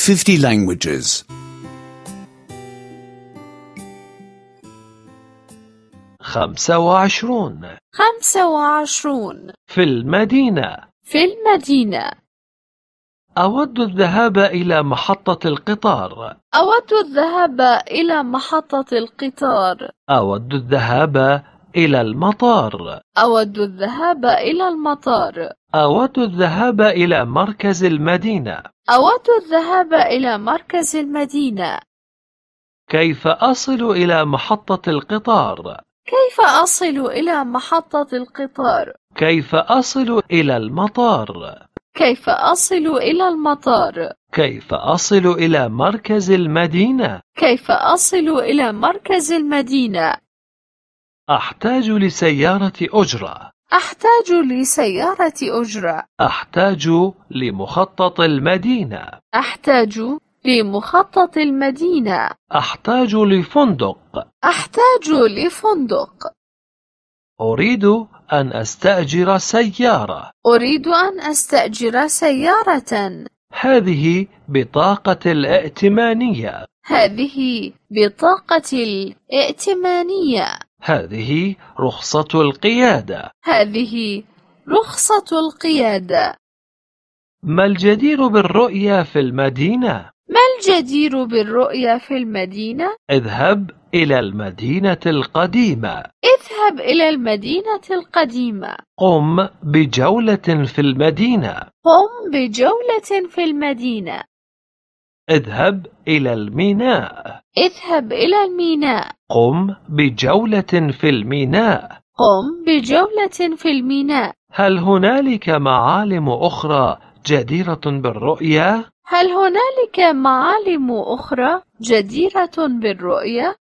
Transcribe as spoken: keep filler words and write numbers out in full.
fifty languages. خمسة وعشرون. خمسة وعشرون. في المدينة. في المدينة. أود الذهاب إلى محطة القطار. أود الذهاب إلى محطة القطار. أود الذهاب إلى المطار. أود الذهاب إلى المطار. أود الذهاب إلى مركز المدينة. أود الذهاب إلى مركز المدينة. كيف أصل إلى محطة القطار؟ كيف أصل إلى محطة القطار؟ كيف أصل إلى المطار؟ كيف أصل إلى المطار؟ كيف أصل إلى مركز المدينة؟ كيف أصل إلى مركز المدينة؟ أحتاج لسيارة أجرة. أحتاج لسيارة أجرة. أحتاج لمخطط المدينة. أحتاج لمخطط المدينة. أحتاج لفندق. أحتاج لفندق. أريد أن أستأجر سيارة. أريد أن أستأجر سيارة. هذه بطاقة الائتمانية. هذه بطاقة الائتمانية. هذه رخصة القيادة. هذه رخصة القيادة. ما الجدير بالرؤية في المدينة؟ ما الجدير بالرؤية في المدينة؟ اذهب إلى المدينة القديمة. اذهب إلى المدينة القديمة. قم بجولة في المدينة. قم بجولة في المدينة. اذهب إلى الميناء. اذهب إلى الميناء. قم بجولة في الميناء. قم بجولة في الميناء. هل هنالك معالم أخرى جديرة بالرؤية؟ هل هنالك معالم أخرى جديرة بالرؤية؟